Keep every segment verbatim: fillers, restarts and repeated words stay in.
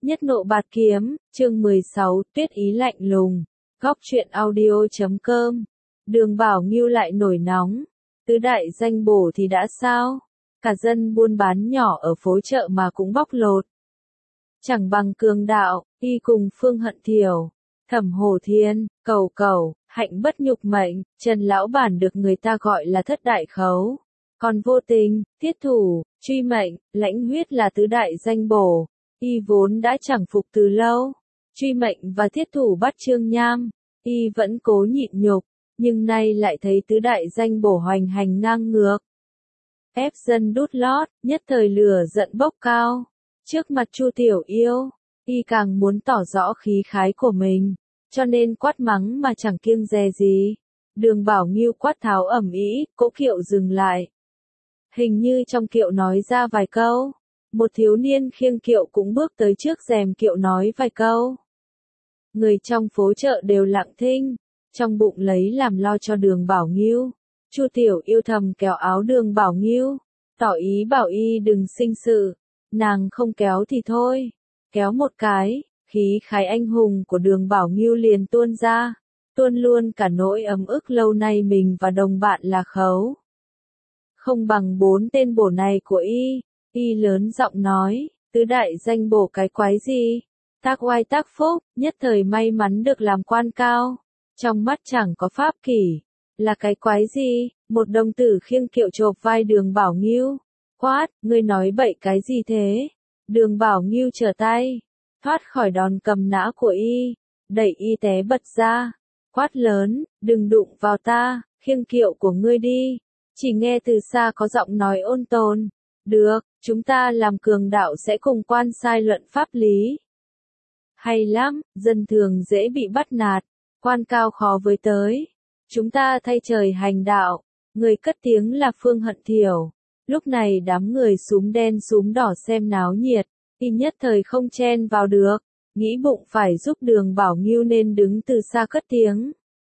Nhất nộ bạt kiếm, chương mười sáu, tuyết ý lạnh lùng. Góc truyện audio chấm com. Đường Bảo Ngưu lại nổi nóng. Tứ đại danh bổ thì đã sao? Cả dân buôn bán nhỏ ở phố chợ mà cũng bóc lột. Chẳng bằng Cường Đạo, y cùng Phương Hận Thiểu, Thẩm Hổ Thiên, Cầu Cầu, Hạnh Bất Nhục Mệnh, Trần Lão Bản được người ta gọi là thất đại khấu. Còn Vô Tình, Thiết Thủ, Truy Mệnh, Lãnh Huyết là tứ đại danh bổ. Y vốn đã chẳng phục từ lâu. Truy Mệnh và Thiết Thủ bắt Trương Nham, y vẫn cố nhịn nhục, nhưng nay lại thấy tứ đại danh bổ hoành hành ngang ngược. Ép dân đút lót, nhất thời lửa giận bốc cao. Trước mặt Chu Tiểu Yêu, y càng muốn tỏ rõ khí khái của mình, cho nên quát mắng mà chẳng kiêng dè gì. Đường Bảo Ngưu quát tháo ầm ĩ, cỗ kiệu dừng lại. Hình như trong kiệu nói ra vài câu. Một thiếu niên khiêng kiệu cũng bước tới trước rèm kiệu nói vài câu. Người trong phố chợ đều lặng thinh, trong bụng lấy làm lo cho Đường Bảo Ngưu. Chu Tiểu Yêu thầm kéo áo Đường Bảo Ngưu, tỏ ý bảo y đừng sinh sự. Nàng không kéo thì thôi, kéo một cái, khí khái anh hùng của Đường Bảo Ngưu liền tuôn ra, tuôn luôn cả nỗi ấm ức lâu nay mình và đồng bạn là khấu. Không bằng bốn tên bổ này của y. Y lớn giọng nói, tứ đại danh bổ cái quái gì? Tác oai tác phúc, nhất thời may mắn được làm quan cao. Trong mắt chẳng có pháp kỷ. Là cái quái gì? Một đồng tử khiêng kiệu chộp vai Đường Bảo Ngưu. Quát, ngươi nói bậy cái gì thế? Đường Bảo Ngưu trở tay, thoát khỏi đòn cầm nã của y, đẩy y té bật ra. Quát lớn, đừng đụng vào ta, khiêng kiệu của ngươi đi. Chỉ nghe từ xa có giọng nói ôn tồn. Được, chúng ta làm Cường Đạo sẽ cùng quan sai luận pháp lý. Hay lắm, dân thường dễ bị bắt nạt, quan cao khó với tới. Chúng ta thay trời hành đạo. Người cất tiếng là Phương Hận Thiểu. Lúc này đám người súm đen súm đỏ xem náo nhiệt, y nhất thời không chen vào được, nghĩ bụng phải giúp Đường Bảo Ngưu nên đứng từ xa cất tiếng.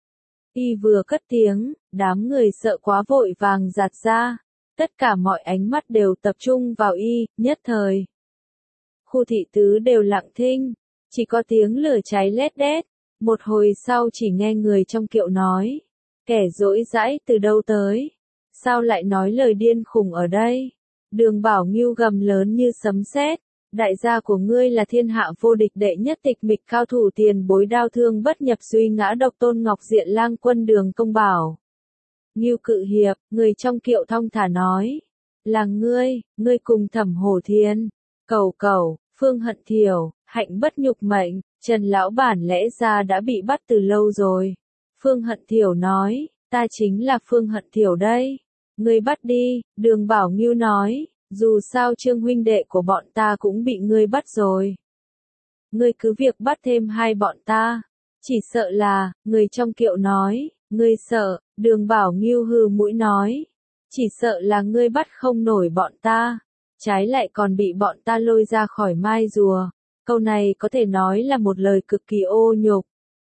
Y vừa cất tiếng, đám người sợ quá vội vàng giạt ra. Tất cả mọi ánh mắt đều tập trung vào y, nhất thời. Khu thị tứ đều lặng thinh, chỉ có tiếng lửa cháy lét đét. Một hồi sau chỉ nghe người trong kiệu nói, kẻ dỗi dãi từ đâu tới? Sao lại nói lời điên khùng ở đây? Đường Bảo Ngưu gầm lớn như sấm sét, đại gia của ngươi là thiên hạ vô địch đệ nhất tịch mịch cao thủ tiền bối đao thương bất nhập suy ngã độc Tôn Ngọc Diện lang quân Đường Công Bảo. Ngưu Cự Hiệp, người trong kiệu thong thả nói, là ngươi, ngươi cùng Thẩm Hổ Thiên, Cầu Cầu, Phương Hận Thiểu, Hạnh Bất Nhục Mệnh, Trần Lão Bản lẽ ra đã bị bắt từ lâu rồi. Phương Hận Thiểu nói, ta chính là Phương Hận Thiểu đây. Ngươi bắt đi. Đường Bảo Ngưu nói, dù sao Trương huynh đệ của bọn ta cũng bị ngươi bắt rồi. Ngươi cứ việc bắt thêm hai bọn ta. Chỉ sợ là, người trong kiệu nói, ngươi sợ. Đường Bảo Ngưu hừ mũi nói, chỉ sợ là ngươi bắt không nổi bọn ta, trái lại còn bị bọn ta lôi ra khỏi mai rùa. Câu này có thể nói là một lời cực kỳ ô nhục.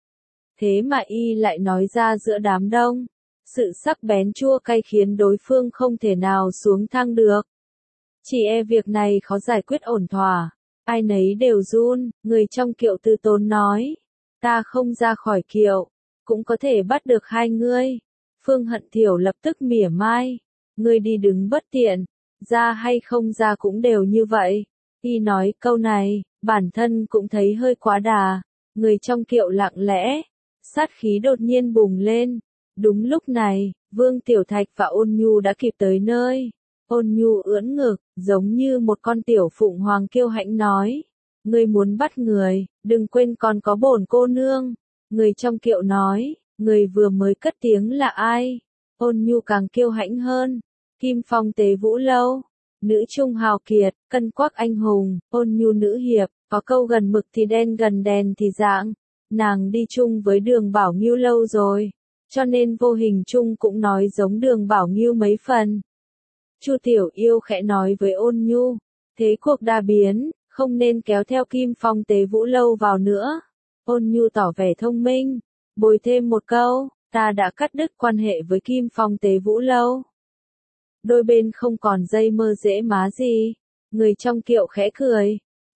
Thế mà y lại nói ra giữa đám đông. Sự sắc bén chua cay khiến đối phương không thể nào xuống thang được. Chỉ e việc này khó giải quyết ổn thỏa. Ai nấy đều run, người trong kiệu từ tốn nói. Ta không ra khỏi kiệu, cũng có thể bắt được hai ngươi. Phương Hận Thiểu lập tức mỉa mai. Ngươi đi đứng bất tiện, ra hay không ra cũng đều như vậy. Y nói câu này, bản thân cũng thấy hơi quá đà. Người trong kiệu lặng lẽ, sát khí đột nhiên bùng lên. Đúng lúc này, Vương Tiểu Thạch và Ôn Nhu đã kịp tới nơi. Ôn Nhu ưỡn ngực, giống như một con tiểu phụng hoàng kiêu hãnh nói. Ngươi muốn bắt người, đừng quên còn có bổn cô nương. Người trong kiệu nói, người vừa mới cất tiếng là ai? Ôn Nhu càng kiêu hãnh hơn. Kim Phong Tế Vũ Lâu, nữ trung hào kiệt, cân quắc anh hùng, Ôn Nhu nữ hiệp, có câu gần mực thì đen gần đèn thì dạng. Nàng đi chung với Đường Bảo Ngưu lâu rồi. Cho nên vô hình chung cũng nói giống Đường Bảo Ngưu mấy phần. Chu Tiểu Yêu khẽ nói với Ôn Nhu, thế cuộc đa biến, không nên kéo theo Kim Phong Tế Vũ Lâu vào nữa. Ôn Nhu tỏ vẻ thông minh, bồi thêm một câu, ta đã cắt đứt quan hệ với Kim Phong Tế Vũ Lâu. Đôi bên không còn dây mơ dễ má gì. Người trong kiệu khẽ cười,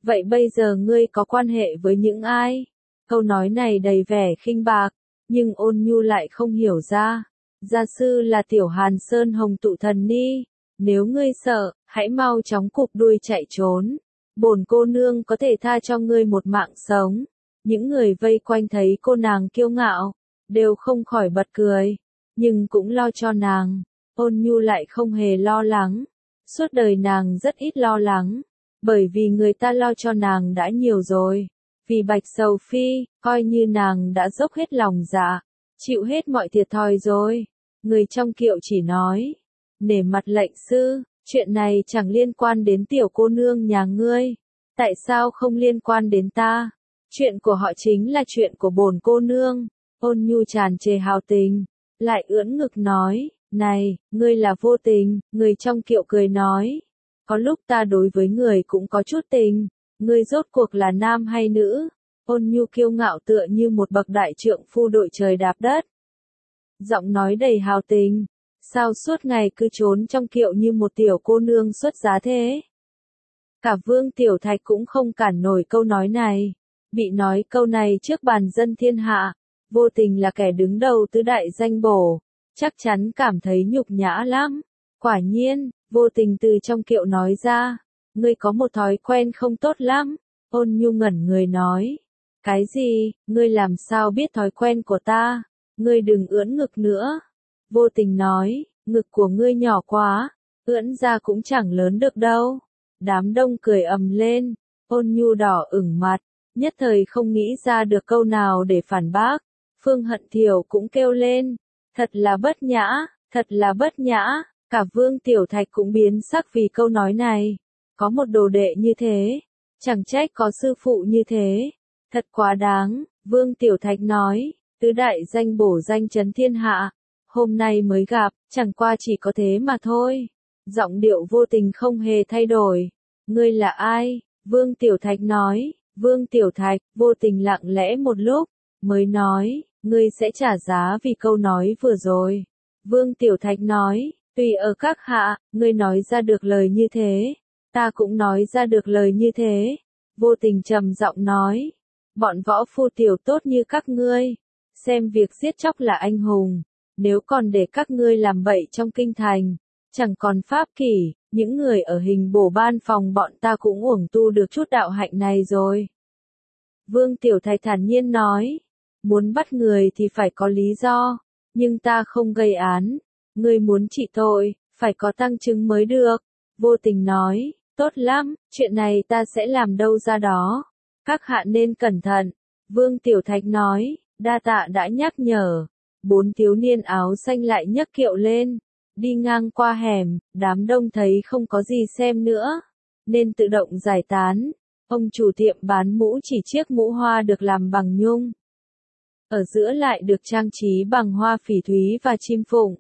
Vậy bây giờ ngươi có quan hệ với những ai? Câu nói này đầy vẻ khinh bạc, nhưng Ôn Nhu lại không hiểu ra. Gia sư là Tiểu Hàn Sơn Hồng Tụ Thần Ni. Nếu ngươi sợ, hãy mau chóng cụp đuôi chạy trốn. Bổn cô nương có thể tha cho ngươi một mạng sống. Những người vây quanh thấy cô nàng kiêu ngạo, đều không khỏi bật cười, nhưng cũng lo cho nàng. Ôn Nhu lại không hề lo lắng. Suốt đời nàng rất ít lo lắng, bởi vì người ta lo cho nàng đã nhiều rồi. Vì Bạch Sầu Phi, coi như nàng đã dốc hết lòng dạ, chịu hết mọi thiệt thòi rồi. Người trong kiệu chỉ nói, nể mặt lệnh sư, chuyện này chẳng liên quan đến tiểu cô nương nhà ngươi. Tại sao không liên quan đến ta? Chuyện của họ chính là chuyện của bổn cô nương. Ôn Nhu tràn trề hào tình, lại ưỡn ngực nói, này, ngươi là vô tình. Người trong kiệu cười nói, có lúc ta đối với người cũng có chút tình. Ngươi rốt cuộc là nam hay nữ? Ôn Nhu kiêu ngạo tựa như một bậc đại trượng phu đội trời đạp đất. Giọng nói đầy hào tình, sao suốt ngày cứ trốn trong kiệu như một tiểu cô nương xuất giá thế? Cả Vương Tiểu Thạch cũng không cản nổi câu nói này. Bị nói câu này trước bàn dân thiên hạ, Vô Tình là kẻ đứng đầu tứ đại danh bổ, chắc chắn cảm thấy nhục nhã lắm. Quả nhiên, Vô Tình từ trong kiệu nói ra, ngươi có một thói quen không tốt lắm. Ôn Nhu ngẩn người nói, cái gì? Ngươi làm sao biết thói quen của ta? Ngươi đừng ưỡn ngực nữa. Vô Tình nói, ngực của ngươi nhỏ quá, ưỡn ra cũng chẳng lớn được đâu. Đám đông cười ầm lên, Ôn Nhu đỏ ửng mặt, nhất thời không nghĩ ra được câu nào để phản bác. Phương Hận Thiểu cũng kêu lên, thật là bất nhã, thật là bất nhã. Cả Vương Tiểu Thạch cũng biến sắc vì câu nói này. Có một đồ đệ như thế, chẳng trách có sư phụ như thế. Thật quá đáng. Vương Tiểu Thạch nói, tứ đại danh bổ danh chấn thiên hạ, hôm nay mới gặp, chẳng qua chỉ có thế mà thôi. Giọng điệu Vô Tình không hề thay đổi. Ngươi là ai? Vương Tiểu Thạch nói. Vương Tiểu Thạch. Vô Tình lặng lẽ một lúc, mới nói, ngươi sẽ trả giá vì câu nói vừa rồi. Vương Tiểu Thạch nói, tùy ở các hạ, ngươi nói ra được lời như thế, ta cũng nói ra được lời như thế. Vô Tình trầm giọng nói, bọn võ phu tiểu tốt như các ngươi, xem việc giết chóc là anh hùng, nếu còn để các ngươi làm bậy trong kinh thành, chẳng còn pháp kỷ, những người ở hình bổ ban phòng bọn ta cũng uổng tu được chút đạo hạnh này rồi. Vương Tiểu Thạch thản nhiên nói, muốn bắt người thì phải có lý do, nhưng ta không gây án, ngươi muốn trị tội, phải có tăng chứng mới được. Vô Tình nói, tốt lắm, chuyện này ta sẽ làm đâu ra đó, các hạ nên cẩn thận. Vương Tiểu Thạch nói, đa tạ đã nhắc nhở. Bốn thiếu niên áo xanh lại nhấc kiệu lên, đi ngang qua hẻm, đám đông thấy không có gì xem nữa, nên tự động giải tán. Ông chủ tiệm bán mũ chỉ chiếc mũ hoa được làm bằng nhung, ở giữa lại được trang trí bằng hoa phỉ thúy và chim phụng.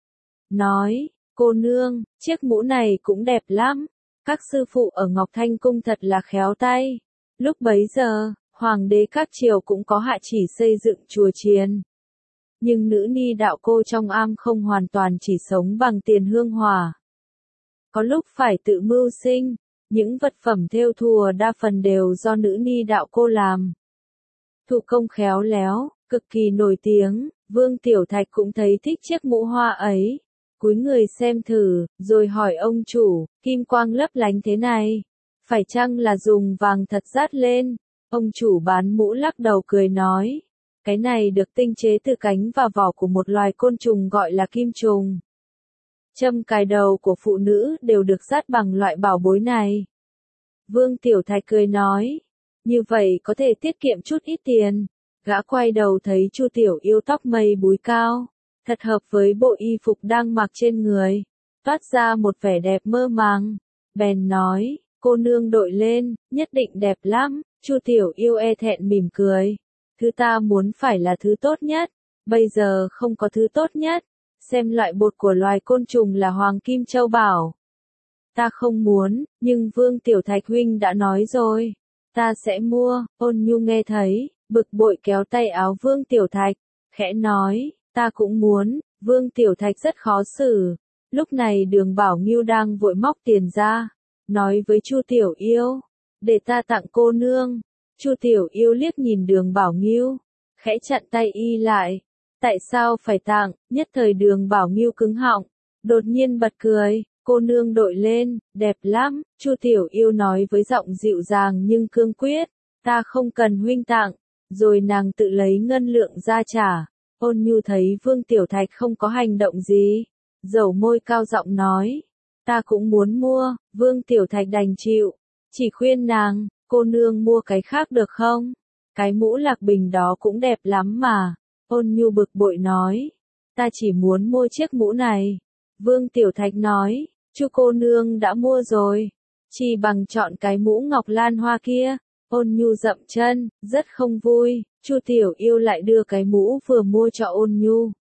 Nói, cô nương, chiếc mũ này cũng đẹp lắm, các sư phụ ở Ngọc Thanh Cung thật là khéo tay. Lúc bấy giờ, hoàng đế các triều cũng có hạ chỉ xây dựng chùa chiền. Nhưng nữ ni đạo cô trong am không hoàn toàn chỉ sống bằng tiền hương hỏa. Có lúc phải tự mưu sinh, những vật phẩm thêu thùa đa phần đều do nữ ni đạo cô làm. Thủ công khéo léo, cực kỳ nổi tiếng. Vương Tiểu Thạch cũng thấy thích chiếc mũ hoa ấy, cúi người xem thử, rồi hỏi ông chủ, kim quang lấp lánh thế này, phải chăng là dùng vàng thật dát lên? Ông chủ bán mũ lắc đầu cười nói, cái này được tinh chế từ cánh và vỏ của một loài côn trùng gọi là kim trùng. Châm cài đầu của phụ nữ đều được dát bằng loại bảo bối này. Vương Tiểu Thạch cười nói, như vậy có thể tiết kiệm chút ít tiền. Gã quay đầu thấy Chu Tiểu Yêu tóc mây búi cao, thật hợp với bộ y phục đang mặc trên người, toát ra một vẻ đẹp mơ màng. Bèn nói, cô nương đội lên, nhất định đẹp lắm. Chu Tiểu Yêu e thẹn mỉm cười, thứ ta muốn phải là thứ tốt nhất, bây giờ không có thứ tốt nhất. Xem loại bột của loài côn trùng là hoàng kim châu bảo. Ta không muốn, nhưng Vương Tiểu Thạch huynh đã nói rồi, ta sẽ mua. Ôn Nhu nghe thấy, bực bội kéo tay áo Vương Tiểu Thạch, khẽ nói, ta cũng muốn. Vương Tiểu Thạch rất khó xử. Lúc này Đường Bảo Ngưu đang vội móc tiền ra, nói với Chu Tiểu Yêu, để ta tặng cô nương. Chu Tiểu Yêu liếc nhìn Đường Bảo Ngưu, khẽ chặn tay y lại. Tại sao phải tặng? Nhất thời Đường Bảo Ngưu cứng họng, đột nhiên bật cười. Cô nương đội lên, đẹp lắm. Chu Tiểu Yêu nói với giọng dịu dàng nhưng cương quyết. Ta không cần huynh tặng. Rồi nàng tự lấy ngân lượng ra trả. Ôn Nhu thấy Vương Tiểu Thạch không có hành động gì, dầu môi cao giọng nói. Ta cũng muốn mua. Vương Tiểu Thạch đành chịu, chỉ khuyên nàng, cô nương mua cái khác được không? Cái mũ Lạc Bình đó cũng đẹp lắm mà. Ôn Nhu bực bội nói. Ta chỉ muốn mua chiếc mũ này. Vương Tiểu Thạch nói. Chu cô nương đã mua rồi, chỉ bằng chọn cái mũ ngọc lan hoa kia. Ôn Nhu dậm chân, rất không vui. Chu Tiểu Yêu lại đưa cái mũ vừa mua cho Ôn Nhu.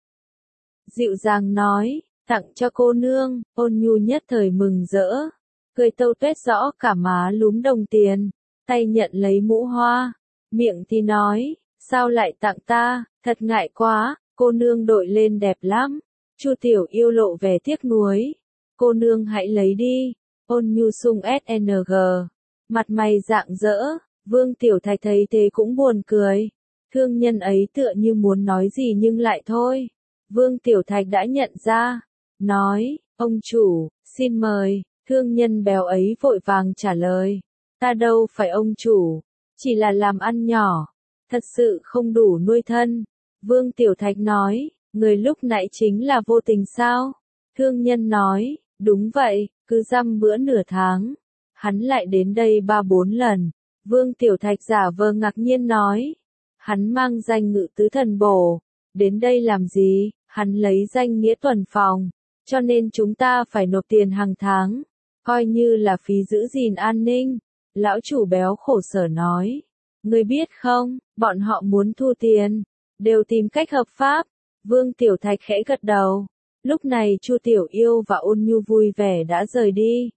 Dịu dàng nói, tặng cho cô nương. Ôn Nhu nhất thời mừng rỡ, cười tâu tuét rõ cả má lúm đồng tiền, tay nhận lấy mũ hoa, miệng thì nói, sao lại tặng ta, thật ngại quá, cô nương đội lên đẹp lắm. Chu Tiểu Yêu lộ vẻ tiếc nuối, cô nương hãy lấy đi. Ôn Nhu sung ét en giê, mặt mày rạng rỡ. Vương Tiểu Thạch thấy thế cũng buồn cười. Thương nhân ấy tựa như muốn nói gì nhưng lại thôi. Vương Tiểu Thạch đã nhận ra, nói, ông chủ, xin mời. Thương nhân béo ấy vội vàng trả lời, ta đâu phải ông chủ, chỉ là làm ăn nhỏ, thật sự không đủ nuôi thân. Vương Tiểu Thạch nói, người lúc nãy chính là vô tình sao? Thương nhân nói, đúng vậy, cứ dăm bữa nửa tháng, hắn lại đến đây ba bốn lần. Vương Tiểu Thạch giả vờ ngạc nhiên nói, hắn mang danh Ngự Tứ Thần Bổ, đến đây làm gì? Hắn lấy danh nghĩa tuần phòng, cho nên chúng ta phải nộp tiền hàng tháng, coi như là phí giữ gìn an ninh. Lão chủ béo khổ sở nói, ngươi biết không, bọn họ muốn thu tiền, đều tìm cách hợp pháp. Vương Tiểu Thạch khẽ gật đầu. Lúc này Chu Tiểu Yêu và Ôn Nhu vui vẻ đã rời đi.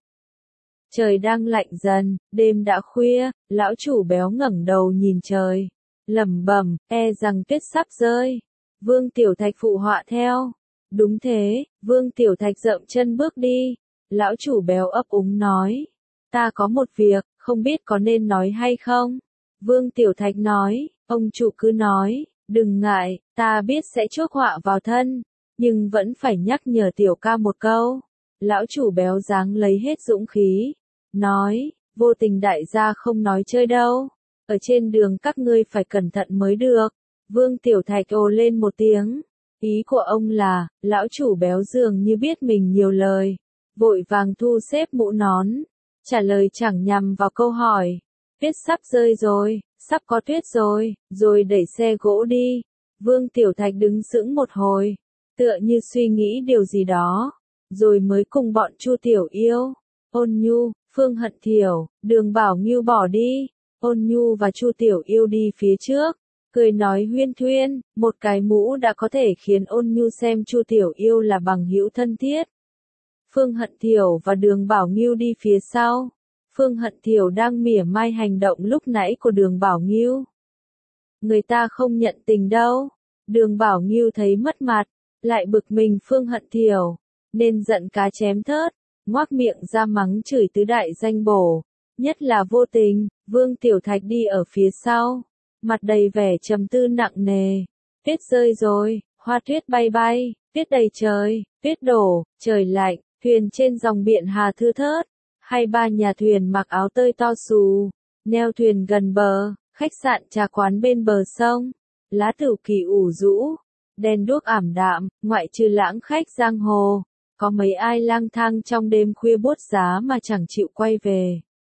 Trời đang lạnh dần, đêm đã khuya, lão chủ béo ngẩng đầu nhìn trời, lẩm bẩm, e rằng tuyết sắp rơi. Vương Tiểu Thạch phụ họa theo. Đúng thế. Vương Tiểu Thạch dậm chân bước đi. Lão chủ béo ấp úng nói, ta có một việc, không biết có nên nói hay không? Vương Tiểu Thạch nói, ông chủ cứ nói, đừng ngại, ta biết sẽ chuốc họa vào thân, nhưng vẫn phải nhắc nhở Tiểu ca một câu. Lão chủ béo dáng lấy hết dũng khí, nói, vô tình đại gia không nói chơi đâu, ở trên đường các ngươi phải cẩn thận mới được. Vương Tiểu Thạch ồ lên một tiếng, ý của ông là, lão chủ béo dường như biết mình nhiều lời, vội vàng thu xếp mũ nón, trả lời chẳng nhằm vào câu hỏi. Tuyết sắp rơi rồi, sắp có tuyết rồi, rồi đẩy xe gỗ đi. Vương Tiểu Thạch đứng sững một hồi, tựa như suy nghĩ điều gì đó, rồi mới cùng bọn Chu Tiểu Yêu, Ôn Nhu, Phương Hận Thiểu, Đường Bảo Ngưu bỏ đi. Ôn Nhu và Chu Tiểu Yêu đi phía trước, cười nói huyên thuyên, một cái mũ đã có thể khiến Ôn Nhu xem Chu Tiểu Yêu là bằng hữu thân thiết. Phương Hận Thiểu và Đường Bảo Ngưu đi phía sau. Phương Hận Thiểu đang mỉa mai hành động lúc nãy của Đường Bảo Ngưu. Người ta không nhận tình đâu. Đường Bảo Ngưu thấy mất mặt, lại bực mình Phương Hận Thiểu, nên giận cá chém thớt, ngoác miệng ra mắng chửi tứ đại danh bổ, nhất là vô tình. Vương Tiểu Thạch đi ở phía sau, mặt đầy vẻ trầm tư nặng nề. Tuyết rơi rồi, hoa tuyết bay bay, tuyết đầy trời, tuyết đổ, trời lạnh, thuyền trên dòng biển Hà thưa thớt, hai ba nhà thuyền mặc áo tơi to xù, neo thuyền gần bờ, khách sạn trà quán bên bờ sông, lá tửu kỳ ủ rũ, đèn đuốc ảm đạm, ngoại trừ lãng khách giang hồ, có mấy ai lang thang trong đêm khuya buốt giá mà chẳng chịu quay về.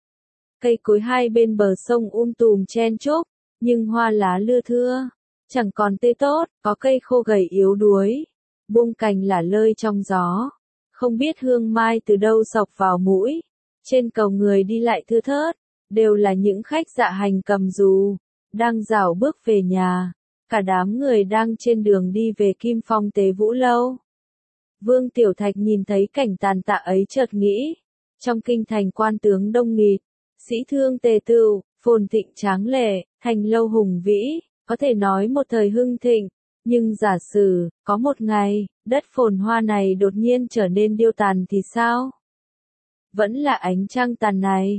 Cây cối hai bên bờ sông um tùm chen chúc, nhưng hoa lá lưa thưa, chẳng còn tươi tốt, có cây khô gầy yếu đuối, buông cành lả lơi trong gió, không biết hương mai từ đâu xộc vào mũi. Trên cầu người đi lại thưa thớt, đều là những khách dạ hành cầm dù, đang rảo bước về nhà, cả đám người đang trên đường đi về Kim Phong Tế Vũ Lâu. Vương Tiểu Thạch nhìn thấy cảnh tàn tạ ấy chợt nghĩ, trong kinh thành quan tướng đông nghịt, sĩ thương tề tựu, phồn thịnh tráng lệ, thành lâu hùng vĩ, có thể nói một thời hưng thịnh, nhưng giả sử, có một ngày, đất phồn hoa này đột nhiên trở nên điêu tàn thì sao? Vẫn là ánh trăng tàn này,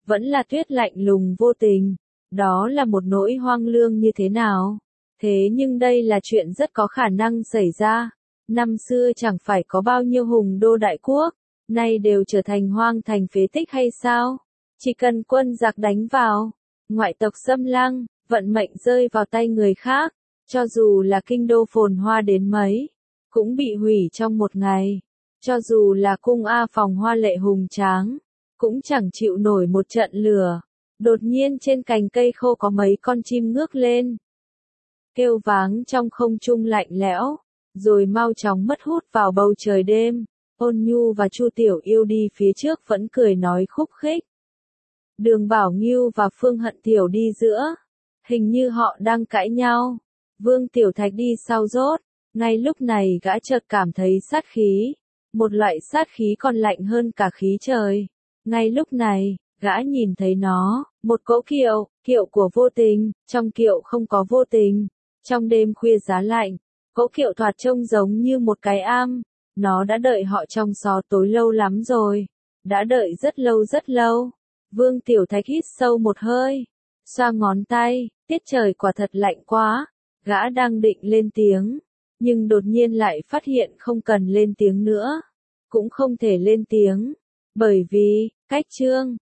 vẫn là Tuyết lạnh lùng vô tình, đó là một nỗi hoang lương như thế nào? Thế nhưng đây là chuyện rất có khả năng xảy ra. Năm xưa chẳng phải có bao nhiêu hùng đô đại quốc, nay đều trở thành hoang thành phế tích hay sao? Chỉ cần quân giặc đánh vào, ngoại tộc xâm lăng, vận mệnh rơi vào tay người khác, cho dù là kinh đô phồn hoa đến mấy, cũng bị hủy trong một ngày. Cho dù là cung A Phòng hoa lệ hùng tráng, cũng chẳng chịu nổi một trận lửa. Đột nhiên trên cành cây khô có mấy con chim ngước lên, kêu váng trong không trung lạnh lẽo, rồi mau chóng mất hút vào bầu trời đêm. Ôn Nhu và Chu Tiểu Yêu đi phía trước vẫn cười nói khúc khích. Đường Bảo Ngưu và Phương Hận Tiểu đi giữa, hình như họ đang cãi nhau. Vương Tiểu Thạch đi sau rốt, ngay lúc này gã chợt cảm thấy sát khí, một loại sát khí còn lạnh hơn cả khí trời. Ngay lúc này, gã nhìn thấy nó, một cỗ kiệu, kiệu của vô tình, trong kiệu không có vô tình. Trong đêm khuya giá lạnh, cỗ kiệu thoạt trông giống như một cái am, nó đã đợi họ trong xó tối lâu lắm rồi, đã đợi rất lâu rất lâu. Vương Tiểu Thạch hít sâu một hơi, xoa ngón tay, tiết trời quả thật lạnh quá, gã đang định lên tiếng, nhưng đột nhiên lại phát hiện không cần lên tiếng nữa, cũng không thể lên tiếng, bởi vì, cách chương,